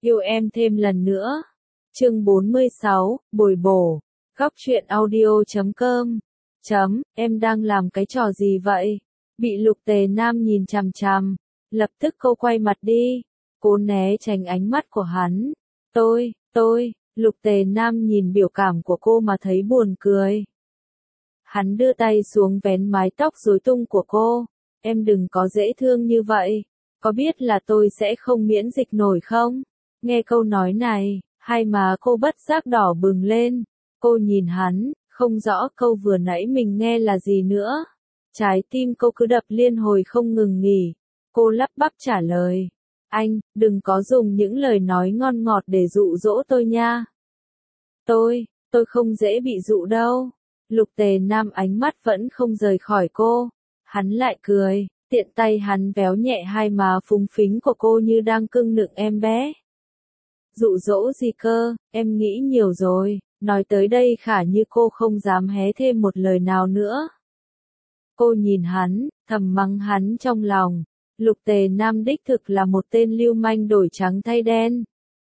Yêu em thêm lần nữa. Chương 46, bồi bổ. Góc truyện audio.com. Em đang làm cái trò gì vậy? Bị Lục Tề Nam nhìn chằm chằm. Lập tức cô quay mặt đi. Cố né tránh ánh mắt của hắn. Tôi. Lục Tề Nam nhìn biểu cảm của cô mà thấy buồn cười. Hắn đưa tay xuống vén mái tóc rối tung của cô. Em đừng có dễ thương như vậy. Có biết là tôi sẽ không miễn dịch nổi không? Nghe câu nói này, hai má cô bất giác đỏ bừng lên. Cô nhìn hắn, không rõ câu vừa nãy mình nghe là gì nữa. Trái tim cô cứ đập liên hồi không ngừng nghỉ. Cô lắp bắp trả lời. Anh, đừng có dùng những lời nói ngon ngọt để dụ dỗ tôi nha. Tôi không dễ bị dụ đâu. Lục Tề Nam ánh mắt vẫn không rời khỏi cô. Hắn lại cười, tiện tay hắn véo nhẹ hai má phúng phính của cô như đang cưng nựng em bé. Dụ dỗ gì cơ, em nghĩ nhiều rồi. Nói tới đây Khả Như cô không dám hé thêm một lời nào nữa. Cô nhìn hắn, thầm mắng hắn trong lòng. Lục Tề Nam đích thực là một tên lưu manh đổi trắng thay đen.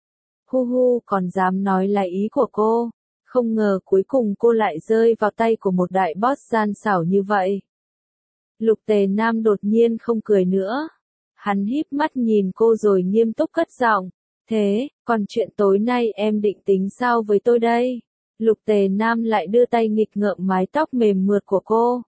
Còn dám nói là ý của cô. Không ngờ cuối cùng cô lại rơi vào tay của một đại boss gian xảo như vậy. Lục Tề Nam đột nhiên không cười nữa. Hắn híp mắt nhìn cô rồi nghiêm túc cất giọng. Thế, còn chuyện tối nay em định tính sao với tôi đây? Lục Tề Nam lại đưa tay nghịch ngợm mái tóc mềm mượt của cô.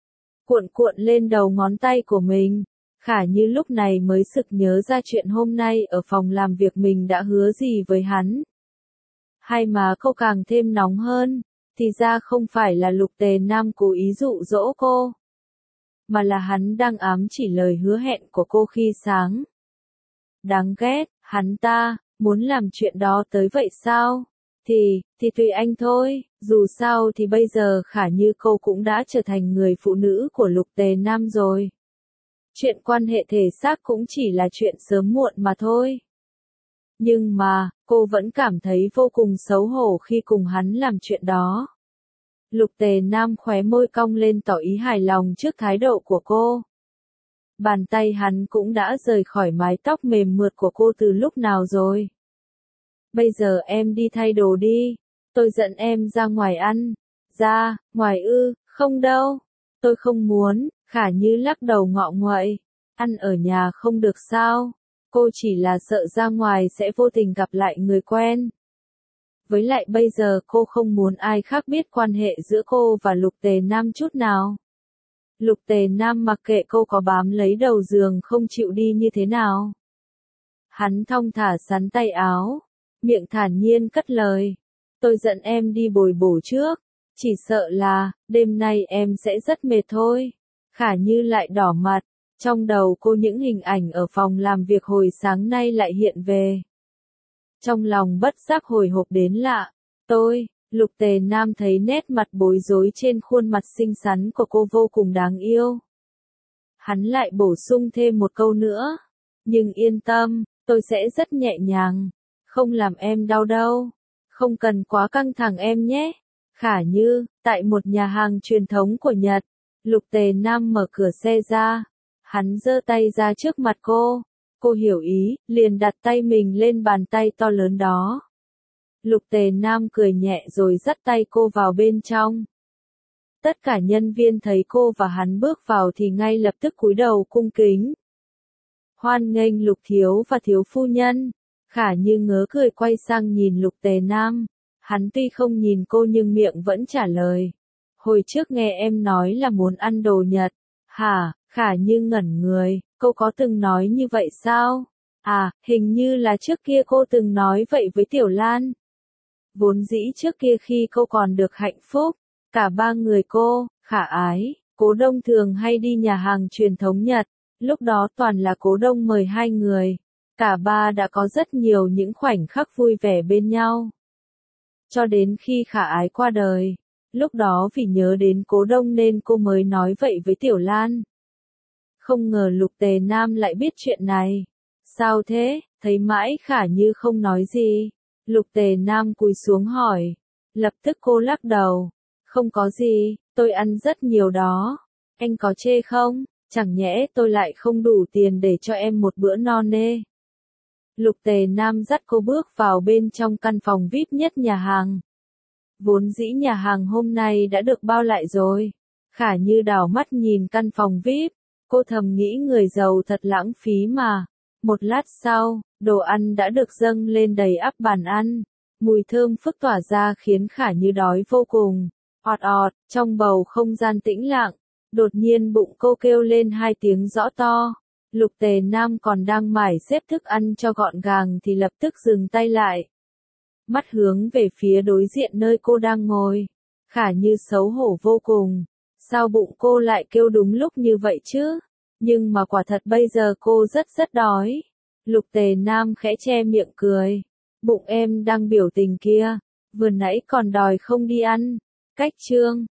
Cuộn lên đầu ngón tay của mình. Khả Như lúc này mới sực nhớ ra chuyện hôm nay ở phòng làm việc mình đã hứa gì với hắn. Hai má cô càng thêm nóng hơn. Thì ra không phải là Lục Tề Nam cố ý dụ dỗ cô. Mà là hắn đang ám chỉ lời hứa hẹn của cô khi sáng. Đáng ghét, hắn ta, muốn làm chuyện đó tới vậy sao? Thì tùy anh thôi, dù sao thì bây giờ Khả Như cô cũng đã trở thành người phụ nữ của Lục Tề Nam rồi. Chuyện quan hệ thể xác cũng chỉ là chuyện sớm muộn mà thôi. Nhưng mà, cô vẫn cảm thấy vô cùng xấu hổ khi cùng hắn làm chuyện đó. Lục Tề Nam khóe môi cong lên tỏ ý hài lòng trước thái độ của cô. Bàn tay hắn cũng đã rời khỏi mái tóc mềm mượt của cô từ lúc nào rồi. Bây giờ em đi thay đồ đi. Tôi dẫn em ra ngoài ăn. Ra, ngoài ư, không đâu. Tôi không muốn. Khả Như lắc đầu ngọ nguậy. Ăn ở nhà không được sao? Cô chỉ là sợ ra ngoài sẽ vô tình gặp lại người quen. Với lại bây giờ cô không muốn ai khác biết quan hệ giữa cô và Lục Tề Nam chút nào. Lục Tề Nam mặc kệ cô có bám lấy đầu giường không chịu đi như thế nào. Hắn thong thả sắn tay áo, miệng thản nhiên cất lời. Tôi dẫn em đi bồi bổ trước, chỉ sợ là, đêm nay em sẽ rất mệt thôi. Khả Như lại đỏ mặt, trong đầu cô những hình ảnh ở phòng làm việc hồi sáng nay lại hiện về. Trong lòng bất giác hồi hộp đến lạ. Lục Tề Nam thấy nét mặt bối rối trên khuôn mặt xinh xắn của cô vô cùng đáng yêu. Hắn lại bổ sung thêm một câu nữa. Nhưng yên tâm, tôi sẽ rất nhẹ nhàng. Không làm em đau đâu. Không cần quá căng thẳng em nhé. Khả Như, tại một nhà hàng truyền thống của Nhật. Lục Tề Nam mở cửa xe ra. Hắn giơ tay ra trước mặt cô. Cô hiểu ý, liền đặt tay mình lên bàn tay to lớn đó. Lục Tề Nam cười nhẹ rồi dắt tay cô vào bên trong. Tất cả nhân viên thấy cô và hắn bước vào thì ngay lập tức cúi đầu cung kính. Hoan nghênh Lục thiếu và thiếu phu nhân. Khả Như ngớ cười quay sang nhìn Lục Tề Nam. Hắn tuy không nhìn cô nhưng miệng vẫn trả lời. Hồi trước nghe em nói là muốn ăn đồ Nhật. Hả? Khả Như ngẩn người, cô có từng nói như vậy sao? À, hình như là trước kia cô từng nói vậy với Tiểu Lan. Vốn dĩ trước kia khi cô còn được hạnh phúc, cả ba người cô, Khả Ái, Cố Đông thường hay đi nhà hàng truyền thống Nhật, lúc đó toàn là Cố Đông mời hai người, cả ba đã có rất nhiều những khoảnh khắc vui vẻ bên nhau. Cho đến khi Khả Ái qua đời, lúc đó vì nhớ đến Cố Đông nên cô mới nói vậy với Tiểu Lan. Không ngờ Lục Tề Nam lại biết chuyện này. Sao thế? Thấy mãi Khả Như không nói gì. Lục Tề Nam cúi xuống hỏi. Lập tức cô lắc đầu. Không có gì, tôi ăn rất nhiều đó. Anh có chê không? Chẳng nhẽ tôi lại không đủ tiền để cho em một bữa no nê. Lục Tề Nam dắt cô bước vào bên trong căn phòng VIP nhất nhà hàng. Vốn dĩ nhà hàng hôm nay đã được bao lại rồi. Khả Như đảo mắt nhìn căn phòng VIP, cô thầm nghĩ người giàu thật lãng phí mà. Một lát sau, đồ ăn đã được dâng lên đầy ắp bàn ăn. Mùi thơm phức tỏa ra khiến Khả Như đói vô cùng. Ọt ọt, trong bầu không gian tĩnh lặng, đột nhiên bụng cô kêu lên 2 tiếng rõ to. Lục Tề Nam còn đang mải xếp thức ăn cho gọn gàng thì lập tức dừng tay lại. Mắt hướng về phía đối diện nơi cô đang ngồi. Khả Như xấu hổ vô cùng. Sao bụng cô lại kêu đúng lúc như vậy chứ? Nhưng mà quả thật bây giờ cô rất đói. Lục Tề Nam khẽ che miệng cười. Bụng em đang biểu tình kia. Vừa nãy còn đòi không đi ăn. Cách chương